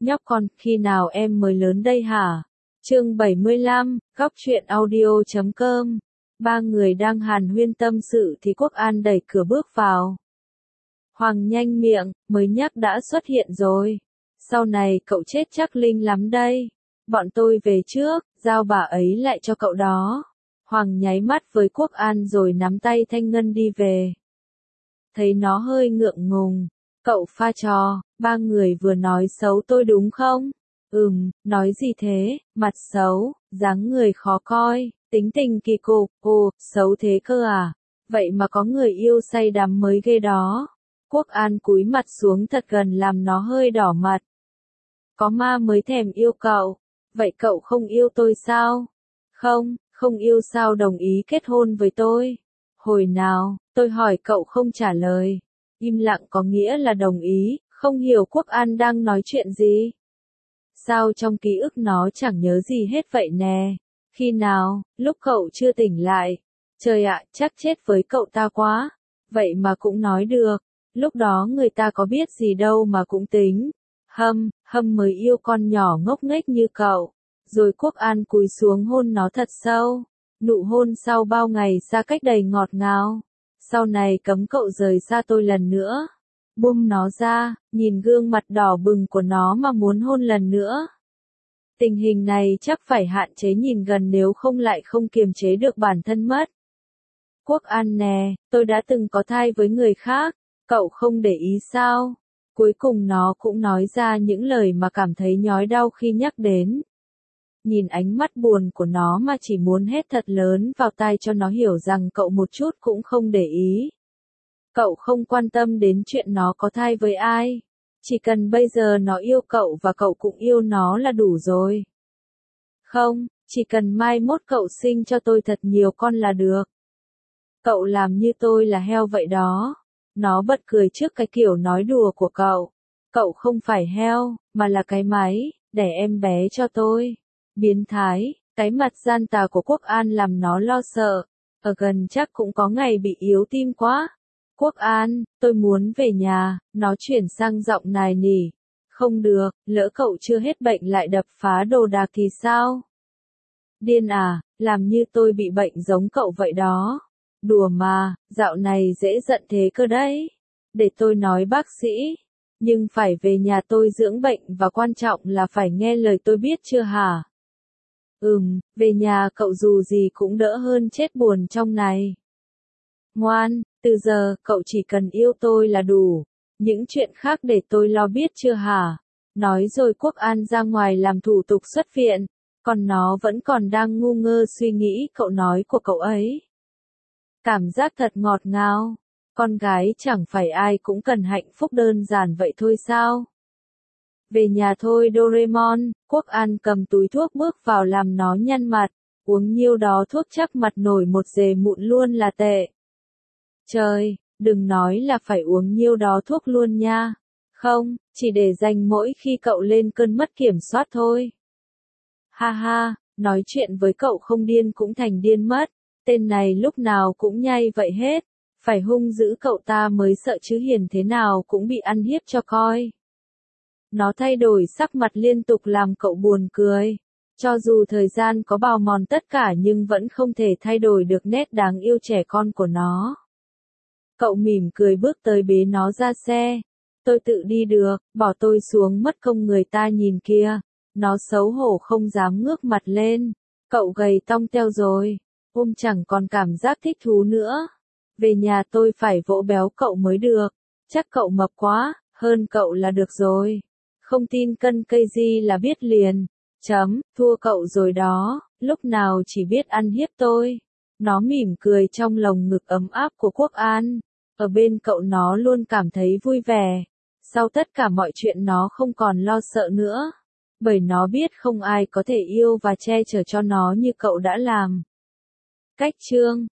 nhóc con, khi nào em mới lớn đây hả? Chương 75, góc truyện audio.com. Ba người đang hàn huyên tâm sự thì Quốc An đẩy cửa bước vào. Hoàng nhanh miệng, mới nhắc đã xuất hiện rồi. Sau này cậu chết chắc linh lắm đây. Bọn tôi về trước, giao bà ấy lại cho cậu đó. Hoàng nháy mắt với Quốc An rồi nắm tay Thanh Ngân đi về. Thấy nó hơi ngượng ngùng. Cậu pha trò, ba người vừa nói xấu tôi đúng không? Nói gì thế, mặt xấu, dáng người khó coi, tính tình kỳ cục, ồ, xấu thế cơ à? Vậy mà có người yêu say đắm mới ghê đó. Quốc An cúi mặt xuống thật gần làm nó hơi đỏ mặt. Có ma mới thèm yêu cậu. Vậy cậu không yêu tôi sao? Không yêu sao đồng ý kết hôn với tôi? Hồi nào, tôi hỏi cậu không trả lời. Im lặng có nghĩa là đồng ý, không hiểu Quốc An đang nói chuyện gì. Sao trong ký ức nó chẳng nhớ gì hết vậy nè? Khi nào, lúc cậu chưa tỉnh lại? Trời ạ, chắc chết với cậu ta quá. Vậy mà cũng nói được. Lúc đó người ta có biết gì đâu mà cũng tính. Hâm mới yêu con nhỏ ngốc nghếch như cậu. Rồi Quốc An cúi xuống hôn nó thật sâu. Nụ hôn sau bao ngày xa cách đầy ngọt ngào. Sau này cấm cậu rời xa tôi lần nữa. Buông nó ra, nhìn gương mặt đỏ bừng của nó mà muốn hôn lần nữa. Tình hình này chắc phải hạn chế nhìn gần nếu không lại không kiềm chế được bản thân mất. Quốc An nè, tôi đã từng có thai với người khác, cậu không để ý sao? Cuối cùng nó cũng nói ra những lời mà cảm thấy nhói đau khi nhắc đến. Nhìn ánh mắt buồn của nó mà chỉ muốn hét thật lớn vào tai cho nó hiểu rằng cậu một chút cũng không để ý. Cậu không quan tâm đến chuyện nó có thai với ai. Chỉ cần bây giờ nó yêu cậu và cậu cũng yêu nó là đủ rồi. Không, chỉ cần mai mốt cậu sinh cho tôi thật nhiều con là được. Cậu làm như tôi là heo vậy đó. Nó bật cười trước cái kiểu nói đùa của cậu. Cậu không phải heo, mà là cái máy, đẻ em bé cho tôi. Biến thái, cái mặt gian tà của Quốc An làm nó lo sợ. Ở gần chắc cũng có ngày bị yếu tim quá. Quốc An, tôi muốn về nhà, nó chuyển sang giọng nài nỉ. Không được, lỡ cậu chưa hết bệnh lại đập phá đồ đạc thì sao? Điên à, làm như tôi bị bệnh giống cậu vậy đó. Đùa mà, dạo này dễ giận thế cơ đấy. Để tôi nói bác sĩ. Nhưng phải về nhà tôi dưỡng bệnh và quan trọng là phải nghe lời tôi biết chưa hả? Về nhà cậu dù gì cũng đỡ hơn chết buồn trong này. Ngoan, từ giờ cậu chỉ cần yêu tôi là đủ. Những chuyện khác để tôi lo biết chưa hả? Nói rồi Quốc An ra ngoài làm thủ tục xuất viện. Còn nó vẫn còn đang ngu ngơ suy nghĩ cậu nói của cậu ấy. Cảm giác thật ngọt ngào. Con gái chẳng phải ai cũng cần hạnh phúc đơn giản vậy thôi sao? Về nhà thôi Doraemon, Quốc An cầm túi thuốc bước vào làm nó nhăn mặt. Uống nhiêu đó thuốc chắc mặt nổi một dề mụn luôn là tệ. Trời, đừng nói là phải uống nhiêu đó thuốc luôn nha. Không, chỉ để dành mỗi khi cậu lên cơn mất kiểm soát thôi. Ha ha, nói chuyện với cậu không điên cũng thành điên mất. Tên này lúc nào cũng nhây vậy hết. Phải hung dữ cậu ta mới sợ chứ hiền thế nào cũng bị ăn hiếp cho coi. Nó thay đổi sắc mặt liên tục làm cậu buồn cười. Cho dù thời gian có bào mòn tất cả nhưng vẫn không thể thay đổi được nét đáng yêu trẻ con của nó. Cậu mỉm cười bước tới bế nó ra xe. Tôi tự đi được, bỏ tôi xuống mất công người ta nhìn kia. Nó xấu hổ không dám ngước mặt lên. Cậu gầy tong teo rồi. Chẳng còn cảm giác thích thú nữa. Về nhà tôi phải vỗ béo cậu mới được. Chắc cậu mập quá, hơn cậu là được rồi. Không tin cân cây gì là biết liền. Thua cậu rồi đó, lúc nào chỉ biết ăn hiếp tôi. Nó mỉm cười trong lồng ngực ấm áp của Quốc An. Ở bên cậu nó luôn cảm thấy vui vẻ. Sau tất cả mọi chuyện nó không còn lo sợ nữa. Bởi nó biết không ai có thể yêu và che chở cho nó như cậu đã làm. Cách chương